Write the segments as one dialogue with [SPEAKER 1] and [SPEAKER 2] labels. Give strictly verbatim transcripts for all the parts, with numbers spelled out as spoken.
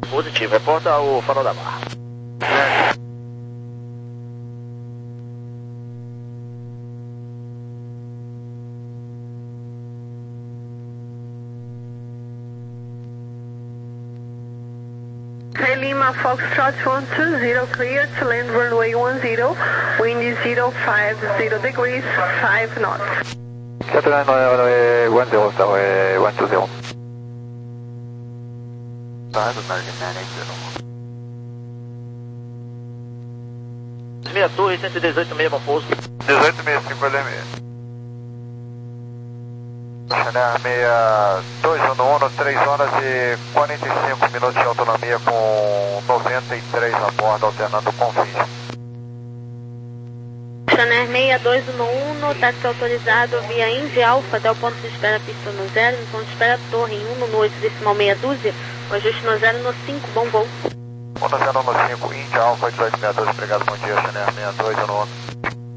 [SPEAKER 1] Positivo, reporta o farol da barra. É.
[SPEAKER 2] Lima Foxtrot one two zero, clear to land runway one zero, wind is zero five zero degrees, five knots.
[SPEAKER 3] Captain runway one zero, runway one two zero. five American nine eight zero.
[SPEAKER 1] Meia torre, cento e dezoito meia, bom pouso.
[SPEAKER 3] dezoito meia cinco L M. Chanel meia dois um um, três horas e quarenta e cinco minutos de autonomia com noventa e três a bordo, alternando com vinte.
[SPEAKER 2] Chanel meia dois um um, táxi autorizado via Indy Alpha até o ponto de espera pista no zero, no ponto de espera torre em um no oito decimal meia dúzia, o ajuste no zero no cinco, bom voo.
[SPEAKER 3] um no zero no cinco, Indy Alpha dezoito sessenta e dois, obrigado, bom dia, Chanel meia dois um um.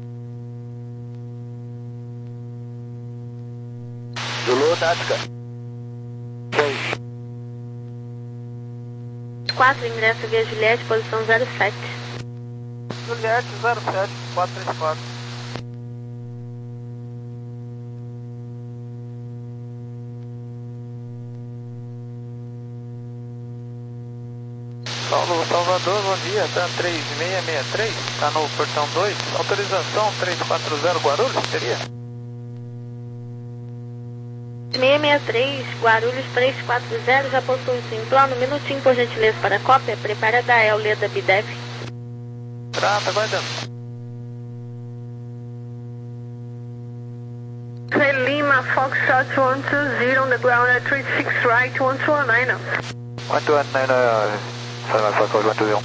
[SPEAKER 1] Zulu, tática.
[SPEAKER 3] seis.
[SPEAKER 2] quatro, ingresso via Juliette, posição zero sete.
[SPEAKER 3] Juliette zero sete, quatro três quatro. Saulo, Salvador, bom dia, TAM três seis seis três, está no portão dois, autorização três quatro zero Guarulhos, seria?
[SPEAKER 2] seis seis três, Guarulhos três quatro zero, já possui o simplano, minutinho por gentileza para a cópia, prepara da E L, Leda B D E V.
[SPEAKER 3] Trata, aguardando.
[SPEAKER 2] Lima Foxtrot one two zero on the ground at three six right, one two one nine.
[SPEAKER 3] one two one nine, Salvador Foxtrot one two zero.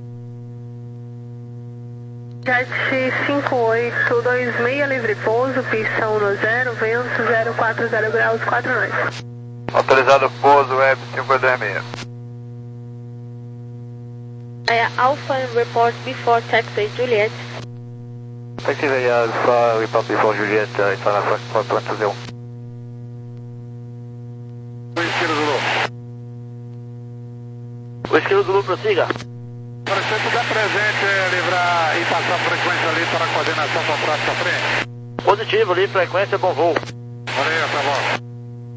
[SPEAKER 2] Jet cinco oito dois seis, livre pouso, pista um no zero, vento zero quatro zero graus, quatro nós.
[SPEAKER 3] Autorizado pouso, web cinco dois seis.
[SPEAKER 2] É Alpha and report before taxi Juliet.
[SPEAKER 3] Taxi via Alpha, report before Juliet, uh, Salvador Foxtrot one two zero.
[SPEAKER 1] O esquilo Zulu, prossiga.
[SPEAKER 3] Para você estiver presente, livrar e passar a frequência ali para a coordenação para a próxima frente.
[SPEAKER 1] Positivo, ali, frequência, bom voo.
[SPEAKER 3] Valeu, tá bom.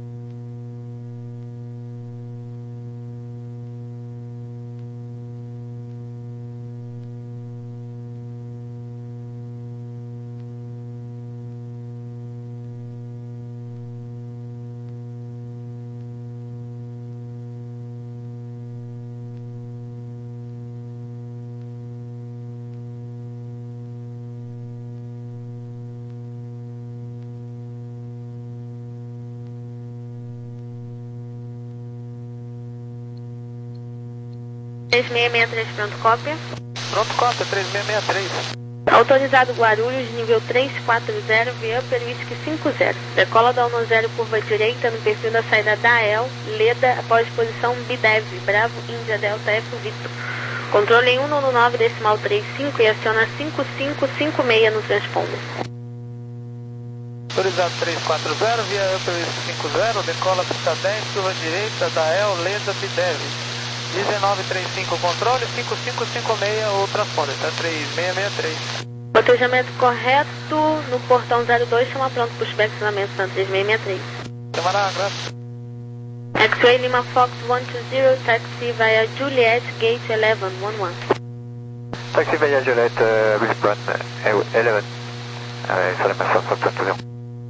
[SPEAKER 2] três seis seis três, pronto, cópia.
[SPEAKER 3] Pronto, cópia, três seis seis três.
[SPEAKER 2] Autorizado Guarulhos, nível três quatro zero, via Upper Whisky cinco zero. Decola da um no zero, curva direita, no perfil da saída da E L, Leda, após posição B D E V, Bravo, Índia, Delta, F, Victor. Controle em um no nove, decimal três cinco e aciona cinco cinco cinco seis no transponder.
[SPEAKER 3] Autorizado três quatro zero, via Upper Whisky cinco zero, decola pista dez, curva direita da E L, Leda, B D E V. dezenove trinta e cinco controle, cinco cinco cinco seis o transponder, tá três seis seis três.
[SPEAKER 2] Cotejamento correto no portão zero dois, chama pronto pushback estacionamento na três seis seis três.
[SPEAKER 3] Camarada, graças.
[SPEAKER 2] X-Ray Lima Fox one two zero, taxi via Juliet, gate eleven one one.
[SPEAKER 3] Taxi via Juliet, uh, Brisbane, uh, eleven, uh, Salema Fox one two zero.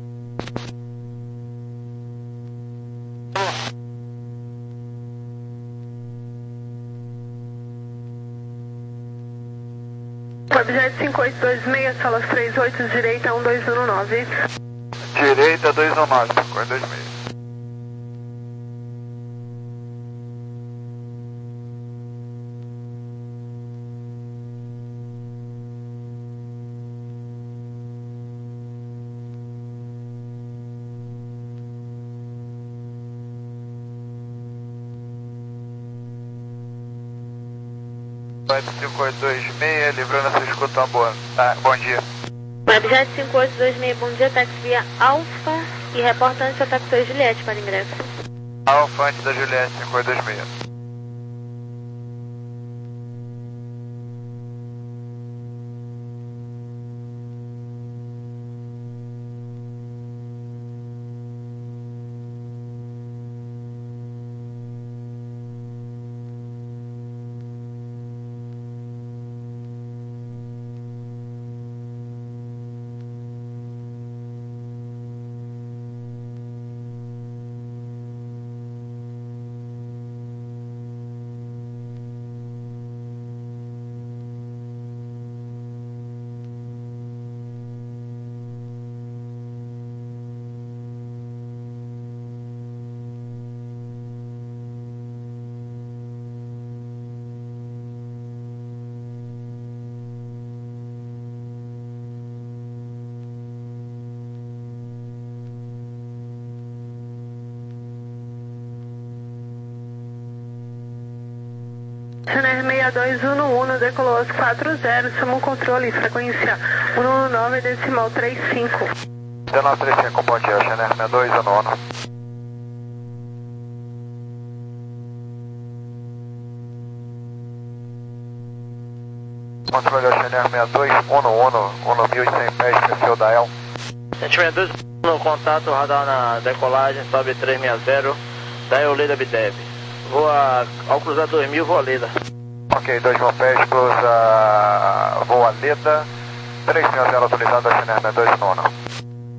[SPEAKER 2] Webjet cinco oito dois seis, salas três oito, direita um dois um nove.
[SPEAKER 3] Direita dois um nove, cinco dois seis. Web cinco oito dois seis, livrando essa escuta boa. Tá, bom dia.
[SPEAKER 2] Webjet cinco oito dois seis, bom dia, táxi via Alfa e reporta antes da táxi Juliette para ingresso.
[SPEAKER 3] Alfa antes da Juliette cinco oito dois seis.
[SPEAKER 4] Channel seis dois um um, decolou às quatro zero, chama o controle, frequência um um nove, decimal trinta e cinco.
[SPEAKER 1] um nove três cinco, bom dia, Channel seis dois um um. Controle ao Channel seis dois um um, um mil e cem pés, perfil da E L. seis dois no contato, radar na decolagem, sobe trezentos e sessenta, da E L Leda Bidev. Voa, ao cruzar dois mil, voa Leda. Ok, dois mil pés, cruza, voa Leda, trezentos e sessenta autorizado ao Channel seis dois um um.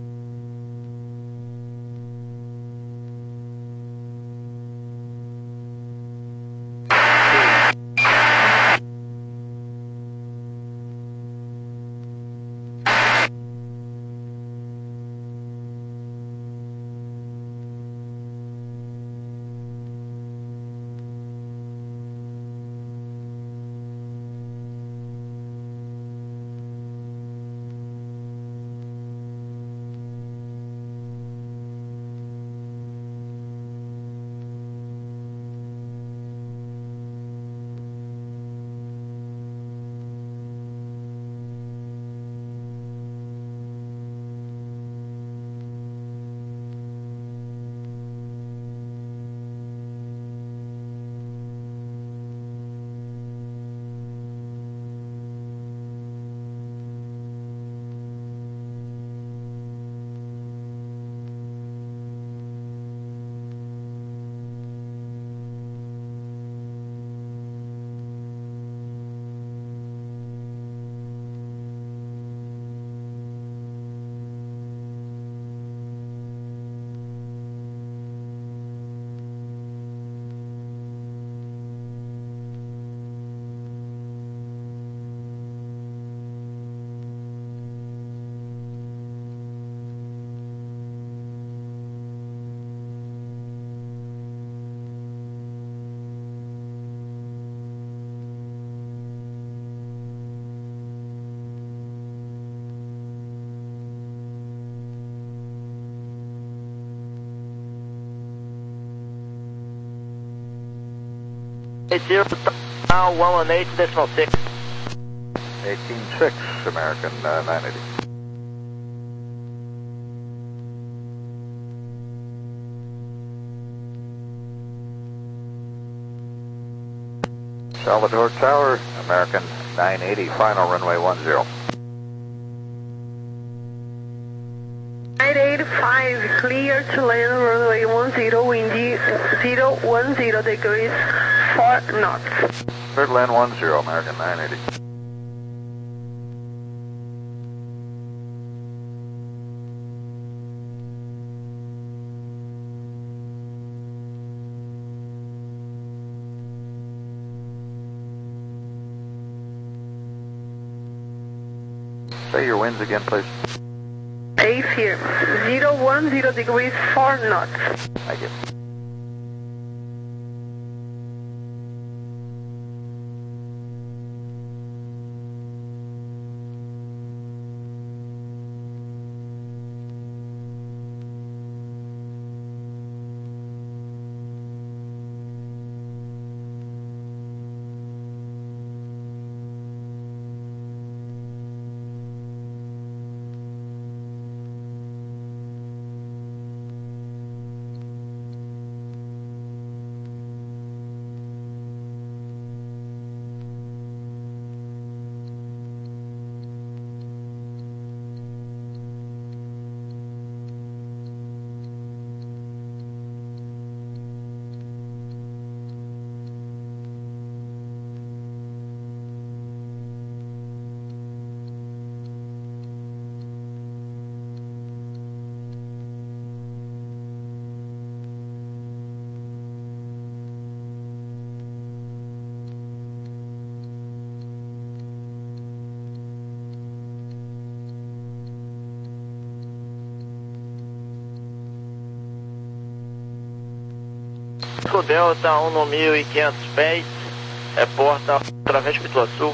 [SPEAKER 1] eight zero, now one one eight decimal six.
[SPEAKER 5] eighteen six, American uh, nine eighty. Salvador Tower, American nine eighty, final runway one zero.
[SPEAKER 4] nine eighty-five, clear to land runway one zero, windy zero one zero degrees, four knots.
[SPEAKER 5] Clear to land one zero, American nine eighty. Say your winds again, please.
[SPEAKER 4] A here, zero one zero degrees, four knots.
[SPEAKER 5] Thank you.
[SPEAKER 1] Delta um mil e quinhentos pés, é porta através de Pituaçu.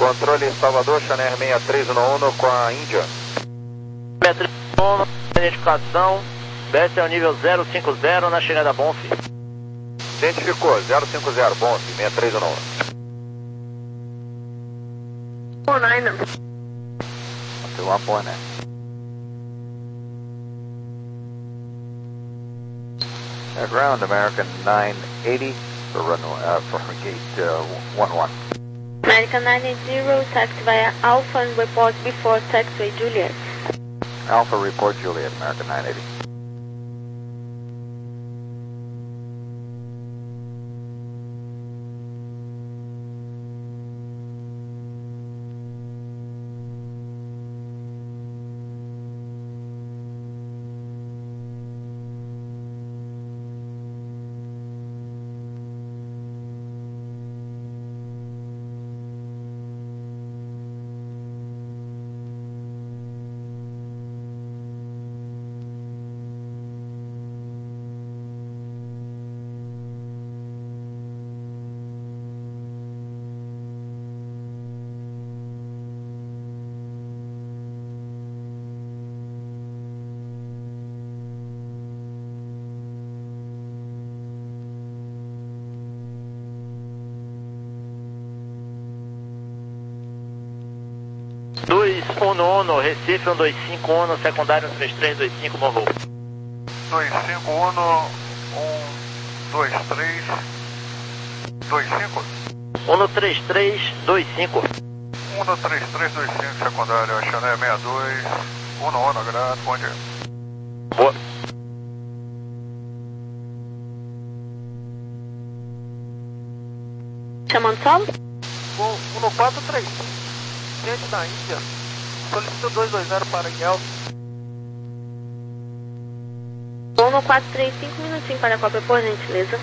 [SPEAKER 5] Controle Salvador, Channel seis três um um com a Índia.
[SPEAKER 1] seis três um um, identificação, desce ao nível zero cinco zero na chegada Bonf.
[SPEAKER 5] Identificou, zero cinco zero, Bonf, seis três um um.
[SPEAKER 4] four nine.
[SPEAKER 5] To one point nine. Uh, ground American nine eighty for runway uh, for gate uh, one one.
[SPEAKER 2] American nine eighty, taxi via Alpha and report before taxiway Juliet.
[SPEAKER 5] Alpha report Juliet, American nine eighty.
[SPEAKER 1] dois um um, Recife um dois cinco um, secundário um três três dois cinco, bom voo.
[SPEAKER 6] dois cinco um, um dois três dois cinco.
[SPEAKER 1] um três três dois cinco.
[SPEAKER 6] um três três dois cinco, secundário, Channel sessenta e dois, um um, grado, bom dia.
[SPEAKER 1] Boa.
[SPEAKER 2] Chamando solo?
[SPEAKER 3] Voo um quatro três, gente da Índia, solicito dois dois zero para Guelph.
[SPEAKER 2] Voo no quatro três cinco, minutinho para a cópia, por gentileza.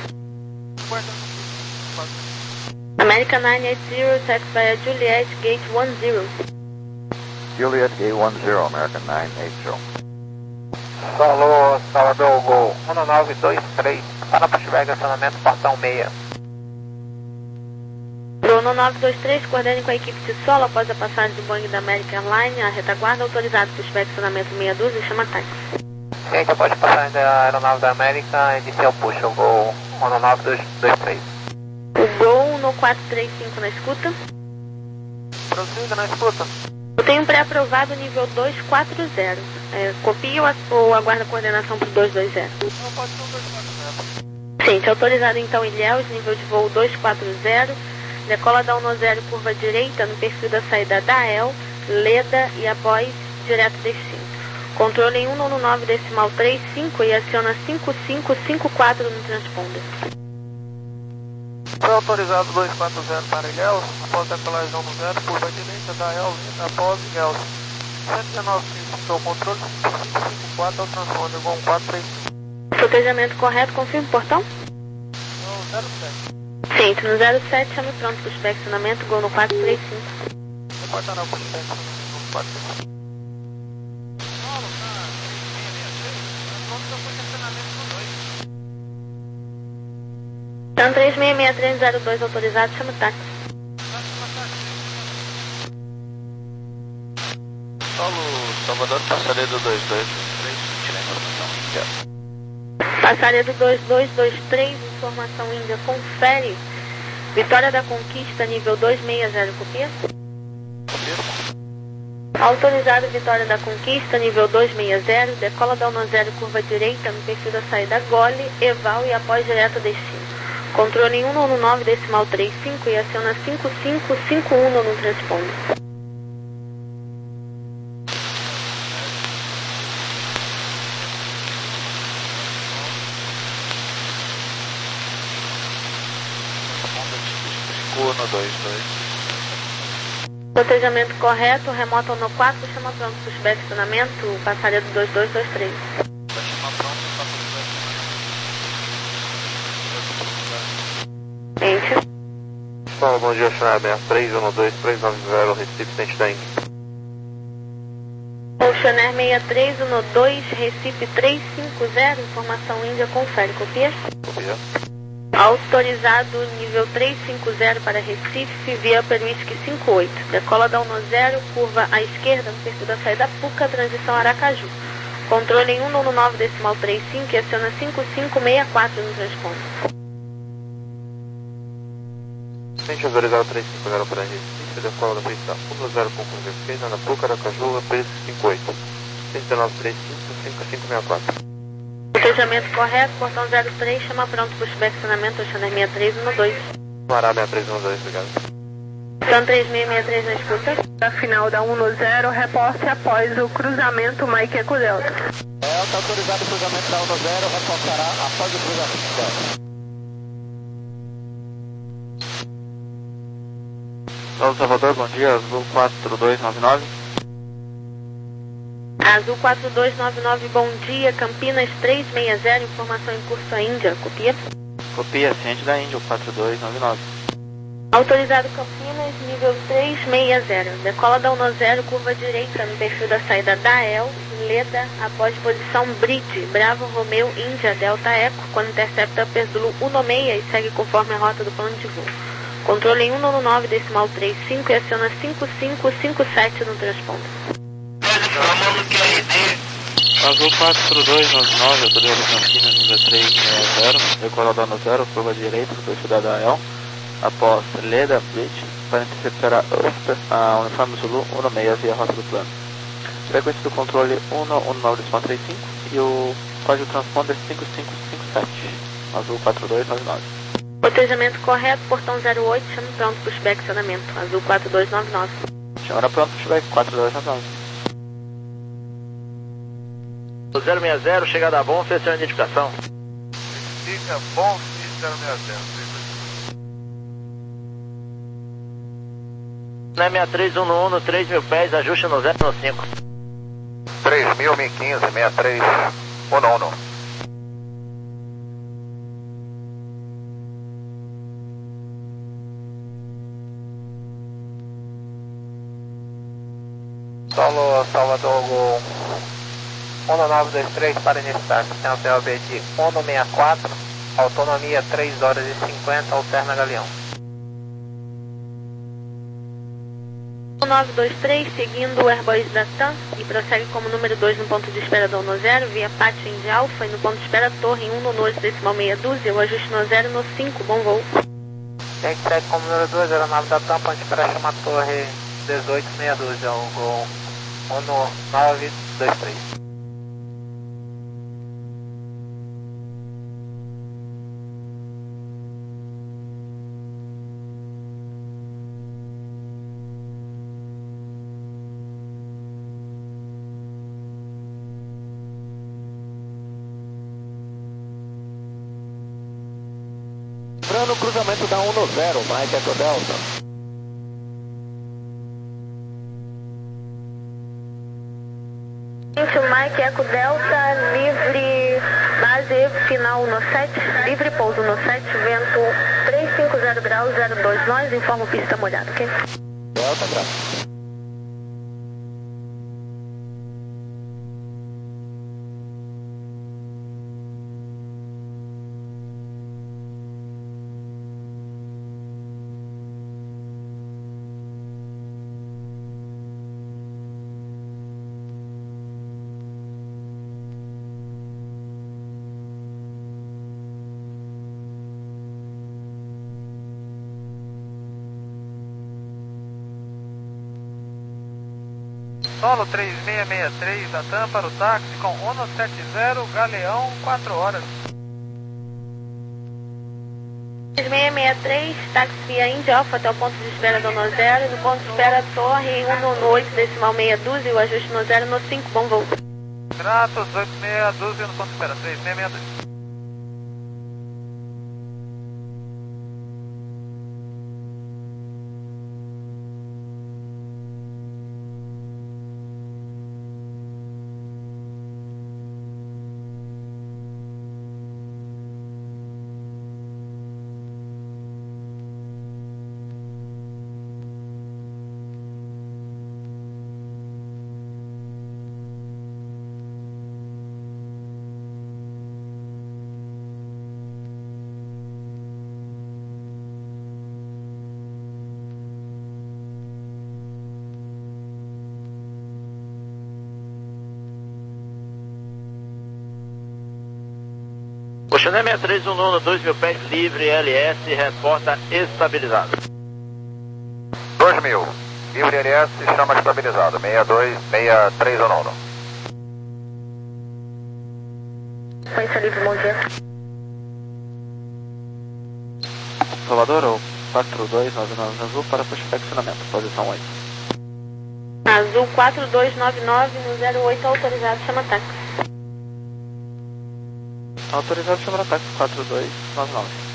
[SPEAKER 2] American nine eighty, taxi via Juliet, gate one zero.
[SPEAKER 5] Juliet, gate one zero, American nine eighty.
[SPEAKER 3] Salô, Salvador, Gol, um nove dois três, para pushback, acionamento, portão seis.
[SPEAKER 2] Bruno nove dois três, coordene com a equipe de solo após a passagem do Boeing da American Airlines, a retaguarda autorizado pushback, acionamento meia dúzia e chama táxi.
[SPEAKER 3] Gente, após a passagem da aeronave da América, inicial push, eu vou um nove dois três.
[SPEAKER 2] O Gol no quatro três cinco na escuta.
[SPEAKER 3] Prossiga na escuta.
[SPEAKER 2] Eu tenho um pré-aprovado nível dois quatro zero. É, copia ou, ou aguarda a coordenação para o dois dois zero?
[SPEAKER 3] Não, pode ser um dois quatro zero.
[SPEAKER 2] Gente, autorizado então Ilhéus, nível de voo dois quatro zero. Decola da um zero, curva direita, no perfil da saída da A E L, Leda e após direto destino. Controle em um nove decimal trinta e cinco e aciona cinco cinco cinco quatro no transponder.
[SPEAKER 3] Foi autorizado dois quatro zero para Ilhéus, após decolagem um zero, curva direita da A E L, Leda após Ilhéus. cento e dezenove cinco, controle cinco cinco cinco quatro ao transponder, voo um quatro três cinco.
[SPEAKER 2] Protejamento correto, confirma o portão?
[SPEAKER 3] No zero sete.
[SPEAKER 2] Gente, no zero sete, chame pronto para o inspecionamento, Gol no quatro três cinco.
[SPEAKER 3] Reportará o pushback no quatro três cinco.
[SPEAKER 2] Então três seis seis três zero dois autorizado, chama o táxi.
[SPEAKER 6] Paulo, Salvador, passaria do dois dois três, tirar informação.
[SPEAKER 2] Passaredo dois dois dois três, informação Índia, confere. Vitória da Conquista, nível dois seis zero, copia? Autorizado Vitória da Conquista, nível dois seis zero, decola da um zero, curva direita, no perfil da saída Gole, Eval e após direto destino. Controle em um nove decimal trinta e cinco e aciona cinco cinco cinco um no transponder.
[SPEAKER 6] um dois dois.
[SPEAKER 2] Protejamento correto, remoto no quatro, chama pronto, pushback acionamento, passaria do dois dois dois três.
[SPEAKER 6] Vai chamar pronto, tá por
[SPEAKER 2] Gente.
[SPEAKER 3] Fala, bom dia, Channel sessenta e três, um dois três nove zero, Recife, Tente da Índia.
[SPEAKER 2] Oceaner sessenta e três um dois, Recife três cinco zero, informação Índia, confere, copia?
[SPEAKER 3] Copia.
[SPEAKER 2] Autorizado nível trezentos e cinquenta para Recife, via Peruísque cinquenta e oito. Decola da um zero, curva à esquerda no perfil da saída Puca, transição Aracaju. Controle em cento e nove decimal trinta e cinco e aciona cinco cinco seis quatro no transponder.
[SPEAKER 7] Frente autorizado trezentos e cinquenta para Recife, decola da pista um zero com curva esquerda na Puca, Aracaju, Peruísque cinquenta e oito. cento e nove trinta e cinco, cinco cinco seis quatro.
[SPEAKER 2] Fechamento correto, portão zero três, chama pronto, pushback estacionamento, Oceaner sessenta e três um dois.
[SPEAKER 7] Mará sessenta e três um dois, obrigado.
[SPEAKER 2] Então três seis seis três na escuta.
[SPEAKER 4] Da final da um zero, reporte após o cruzamento Mike Eco Delta.
[SPEAKER 3] É, está autorizado o cruzamento da um zero, reportará após o cruzamento Delta.
[SPEAKER 7] São Salvador, bom dia, Azul quatro dois nove nove.
[SPEAKER 2] Azul quatro dois nove nove, bom dia, Campinas trezentos e sessenta, informação em curso à Índia, copia.
[SPEAKER 7] Copia, ciente da Índia, quatro dois nove nove.
[SPEAKER 2] Autorizado Campinas, nível trezentos e sessenta, decola da um zero, curva direita no perfil da saída da E L, Leda, após posição Bridge, Bravo Romeo Índia Delta Eco, quando intercepta Upper Zulu cento e seis e segue conforme a rota do plano de voo. Controle em cento e nove decimal trinta e cinco e aciona cinco cinco cinco sete no transponder.
[SPEAKER 7] Azul quatro dois nove nove, autorizado Campinas, nível trezentos e sessenta, decola da um zero, curva direita no perfil da D A L, após Leda Bridge, para interceptar a Upper, a Uniforme Zulu cento e seis via rota do plano. Frequência do controle cento e nove decimal trinta e cinco e o código transponder cinco cinco cinco sete. Azul quatro dois nove nove.
[SPEAKER 2] Protejamento correto, portão zero oito, chama pronto, pushback estacionamento, Azul quatro dois nove nove.
[SPEAKER 7] Chama pronto, pushback quatro dois nove nove.
[SPEAKER 1] zero seis zero, chegada bom, fechando a identificação.
[SPEAKER 6] Fica bom, zero seis zero.
[SPEAKER 1] Na sessenta e três um no um, no três mil pés, ajuste no zero no cinco.
[SPEAKER 6] três mil, mil e quinze, sessenta e três um no um.
[SPEAKER 3] Solo Salvador Gol um nove dois três para iniciar sistema P O B de um sessenta e quatro, autonomia três horas e cinquenta, alterna Galeão.
[SPEAKER 2] um nove dois três, seguindo o Airbus da TAM e prossegue como número dois no ponto de espera do um zero, via Pátio Indy Alpha e no ponto de espera Torre em um no decimal meia dúzia, o ajuste no zero no cinco, bom voo.
[SPEAKER 3] Quem segue como número dois, aeronave da TAM, ponto de espera chama Torre dezoito meia dúzia, o Gol um nove dois três.
[SPEAKER 8] Lembrando o cruzamento da um zero, Mike Eco Delta.
[SPEAKER 2] Mike Eco Delta, livre, base final no sete, livre pouso no sete, vento trezentos e cinquenta graus, zero dois nós, informo pista molhada, ok?
[SPEAKER 8] Delta, graças.
[SPEAKER 3] Solo três seis seis três, da TAM para o táxi com cento e setenta, Galeão, quatro horas.
[SPEAKER 2] três seis seis três, táxi via Indy Alpha até o ponto de espera do um zero, no ponto de espera Torre em um no oito decimal meia dúzia, o ajuste no zero no cinco, bom voo.
[SPEAKER 3] Gratos, oito meia dúzia no ponto de espera, três seis seis dois.
[SPEAKER 1] Channel sessenta e três, um nono, dois mil pés, livre, L S, reporta estabilizado.
[SPEAKER 5] dois mil, livre L S, chama estabilizado, sessenta e dois, sessenta e três, um nono.
[SPEAKER 4] Sequência livre, bom dia.
[SPEAKER 7] Salvador, ou quatro dois nove nove azul para pushback estacionamento, posição oito.
[SPEAKER 2] Azul quatro dois nove nove no zero oito autorizado, chama táxi.
[SPEAKER 7] Autorizado, chama táxi quatro dois nove nove.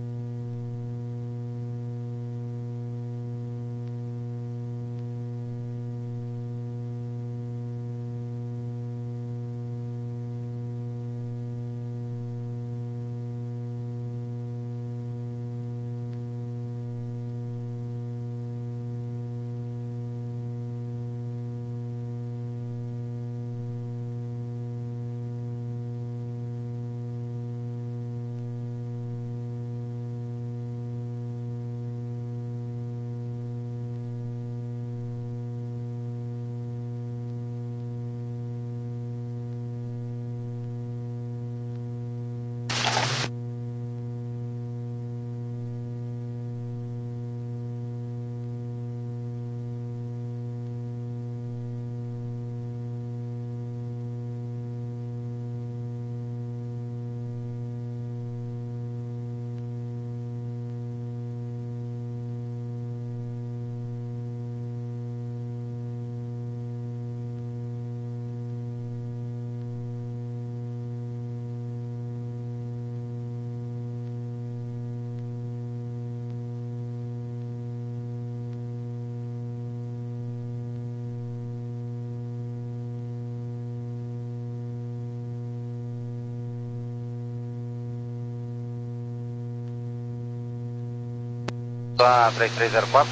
[SPEAKER 5] Tá, três três zero quatro.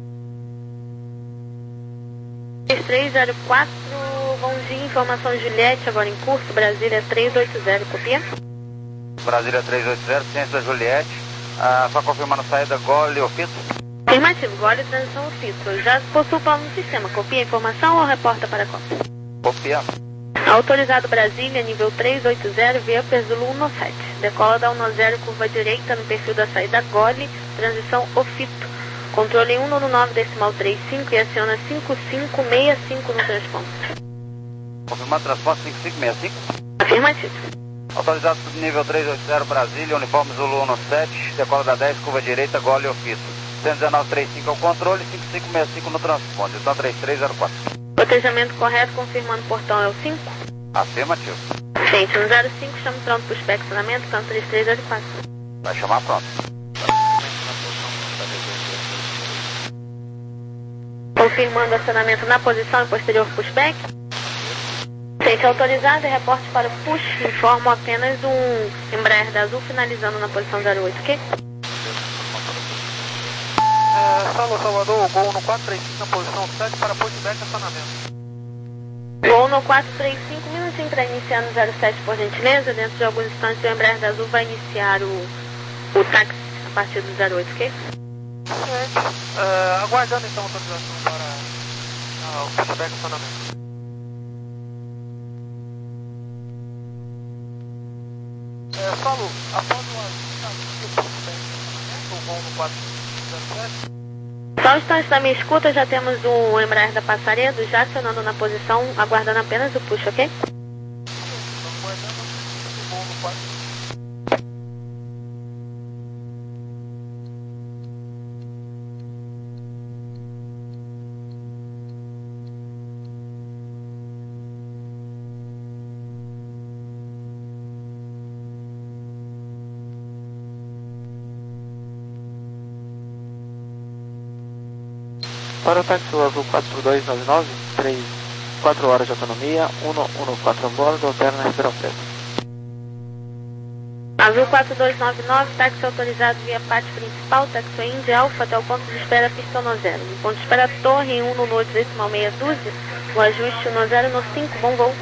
[SPEAKER 2] três três zero quatro, bom dia, informação Juliette, agora em curso, Brasília três oito zero, copia?
[SPEAKER 5] Brasília três oito zero, ciência da Juliette. Ah, só confirmando a saída Gole ou Fito?
[SPEAKER 2] Afirmativo, Gole e transição Fito. Já possui o plano no sistema, copia a informação ou reporta para a cópia?
[SPEAKER 5] Copia.
[SPEAKER 2] Autorizado Brasília, nível três oito zero, via Zulu um sete. Decola da um zero, curva direita no perfil da saída Gole, transição Ofito. Controle um nove nove decimal trinta e cinco e aciona cinco cinco seis cinco no transponder.
[SPEAKER 5] Confirmando transporte cinco cinco seis cinco?
[SPEAKER 2] Afirmativo.
[SPEAKER 5] Autorizado nível três oito zero Brasília, uniforme Zulu um sete, decola da dez, curva direita, Gole Ofito. cento e dezenove trinta e cinco ao controle, cinco cinco seis cinco no transponder. Então três três zero quatro.
[SPEAKER 2] Protejamento correto, confirmando o portão é o cinco?
[SPEAKER 5] Afirmativo.
[SPEAKER 2] Gente, um zero cinco, chamo pronto para o espectronamento, canto três três zero quatro.
[SPEAKER 5] Vai chamar pronto.
[SPEAKER 2] Confirmando acionamento na posição e posterior pushback. Gente, autorizado e reporte para o push. Informo apenas um Embraer da Azul finalizando na posição zero oito, ok?
[SPEAKER 3] É, Salô, Salvador, Gol no quatro três cinco na posição sete para pushback acionamento.
[SPEAKER 2] Gol no quatro três cinco, minutinho para iniciar no zero sete, por gentileza. Dentro de alguns instantes o Embraer da Azul vai iniciar o, o táxi a partir do zero oito, ok?
[SPEAKER 3] É, aguardando então a autorização para uh, o pushback acionamento. É, Salô, após o pushback acionamento, o Gol no quatro zero sete.
[SPEAKER 2] Só um instante da minha escuta, já temos o Embraer da Passaredo já acionando na posição, aguardando apenas o push, ok?
[SPEAKER 3] Aguardando o Gol no quatro.
[SPEAKER 7] Para o táxi azul quatro dois nove nove, três, quatro horas de autonomia, um um quatro a bordo, alterna Ribeirão Preto.
[SPEAKER 2] Azul quatro dois nove nove, táxi autorizado via pátio principal, táxi Índia Alfa até o ponto de espera pista no zero. No ponto de espera torre um no oito decimal meia dúzia, o ajuste no zero no cinco, bom voo.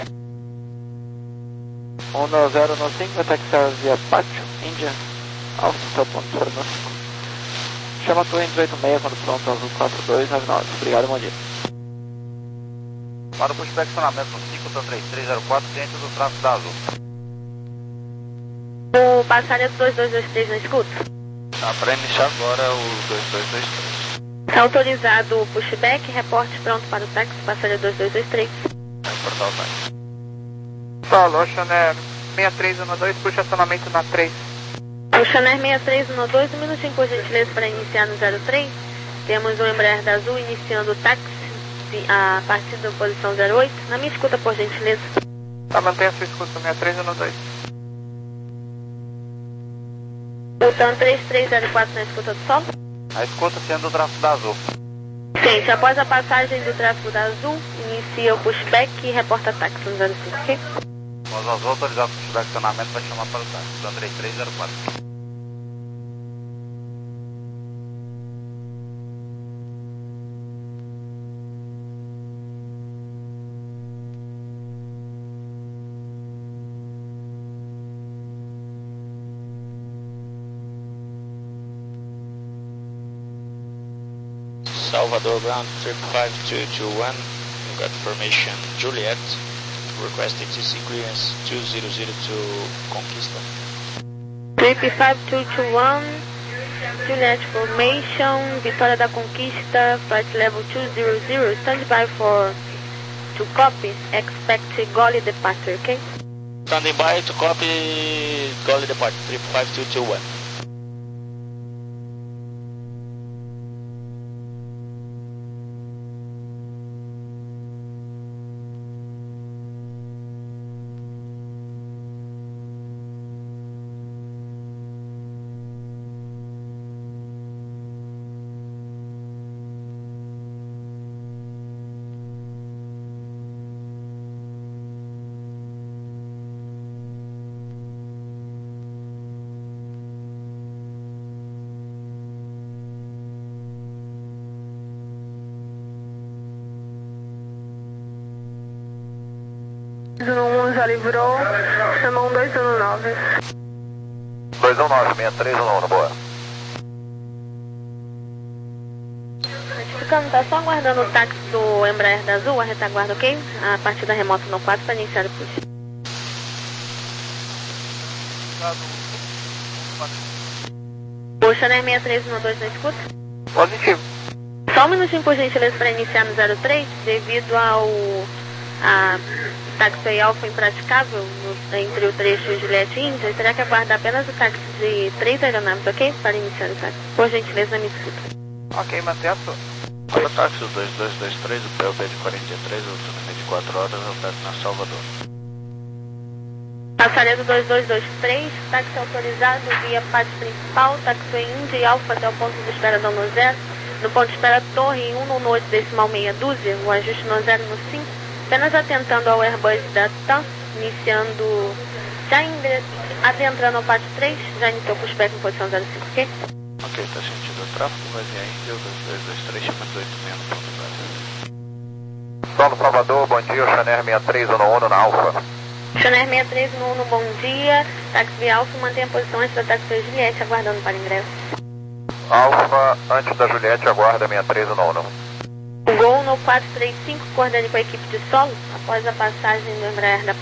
[SPEAKER 7] um no zero no cinco, vai taxiar via pátio, Índia Alfa até o ponto de espera no cinco. Chama a torre dezoito seis quando pronto, azul quatro dois nove nove. Obrigado, bom dia.
[SPEAKER 5] Para o pushback acionamento no cinco, três três zero quatro, dentro do tráfego da Azul.
[SPEAKER 2] O passaredo dois dois dois três na escuta.
[SPEAKER 7] Tá, para iniciar agora o dois dois dois três.
[SPEAKER 2] Está autorizado o pushback, reporte pronto para o táxi, passaredo dois dois dois três.
[SPEAKER 7] Vai cortar o táxi.
[SPEAKER 3] Solo, Oceaner seis três um dois, puxa acionamento na três.
[SPEAKER 2] Oceaner seis três um dois, um minutinho por gentileza para iniciar no zero três. Temos o Embraer da Azul iniciando o táxi a partir da posição zero oito. Na minha escuta, por gentileza.
[SPEAKER 3] Tá, mantenha a sua escuta, seis três um dois.
[SPEAKER 2] Butão três três zero quatro na escuta do solo.
[SPEAKER 5] A escuta sendo o tráfego da Azul.
[SPEAKER 2] Gente, após a passagem do tráfego da Azul, inicia o pushback e reporta táxi no zero cinco, ok?
[SPEAKER 5] Após a Azul autorizar o pushback acionamento, vai chamar para o táxi. Butão três três zero quatro.
[SPEAKER 7] Salvador ground three five two two one, you got formation Juliet, requesting T C clearance two zero zero to Conquista.
[SPEAKER 2] three five two two one, Juliet formation, Vitória da Conquista, flight level two zero zero, stand by for to copy, expect Goli departure, okay?
[SPEAKER 7] Standing by to copy Goli departure three five two two one.
[SPEAKER 4] um já livrou, chama um dois um nove.
[SPEAKER 1] dois um nove, seis três um nove, boa.
[SPEAKER 2] Ficando, tá só aguardando o táxi do Embraer da Azul, a retaguarda, ok? A partida remota no quatro para iniciar o push. Oceaner seis três um dois na escuta.
[SPEAKER 3] Positivo.
[SPEAKER 2] Só um minutinho por gentileza para iniciar no zero três, devido ao a táxi alfa impraticável no, entre o trecho Juliette e Índia, terá que aguardar apenas o táxi de três aeronaves, ok? Para iniciar o táxi. Por gentileza, na minha escuta.
[SPEAKER 3] Ok, mantém a sua.
[SPEAKER 7] Para o táxi dois dois dois três, o P L B de quarenta e três, o turno vinte e quatro horas, opera na Salvador.
[SPEAKER 2] Passaredo dois dois dois três, táxi autorizado via pátio principal, táxi Índia e Alfa até o ponto de espera da no zero. No ponto de espera Torre um no oito decimal meia dúzia, o ajuste no zero no cinco. Apenas atentando ao Airbus da T A M, iniciando, já ingre, adentrando ao pátio três, já iniciou o pushback em posição zero cinco, ok?
[SPEAKER 7] Ok, está sentindo o tráfego, vai vir a Índia, dois dois dois três, chama de oito menos ponto zero.
[SPEAKER 1] Solo Salvador, bom dia, Oceaner seis três um um na Alfa.
[SPEAKER 2] Oceaner seis três um um, bom dia, táxi via Alfa, mantém a posição antes da táxi Juliette, aguardando para ingresso.
[SPEAKER 1] Alfa, antes da Juliette, aguarda seis três um um.
[SPEAKER 2] Gol no quatro três cinco, coordene com a equipe de solo, após a passagem do Embraer da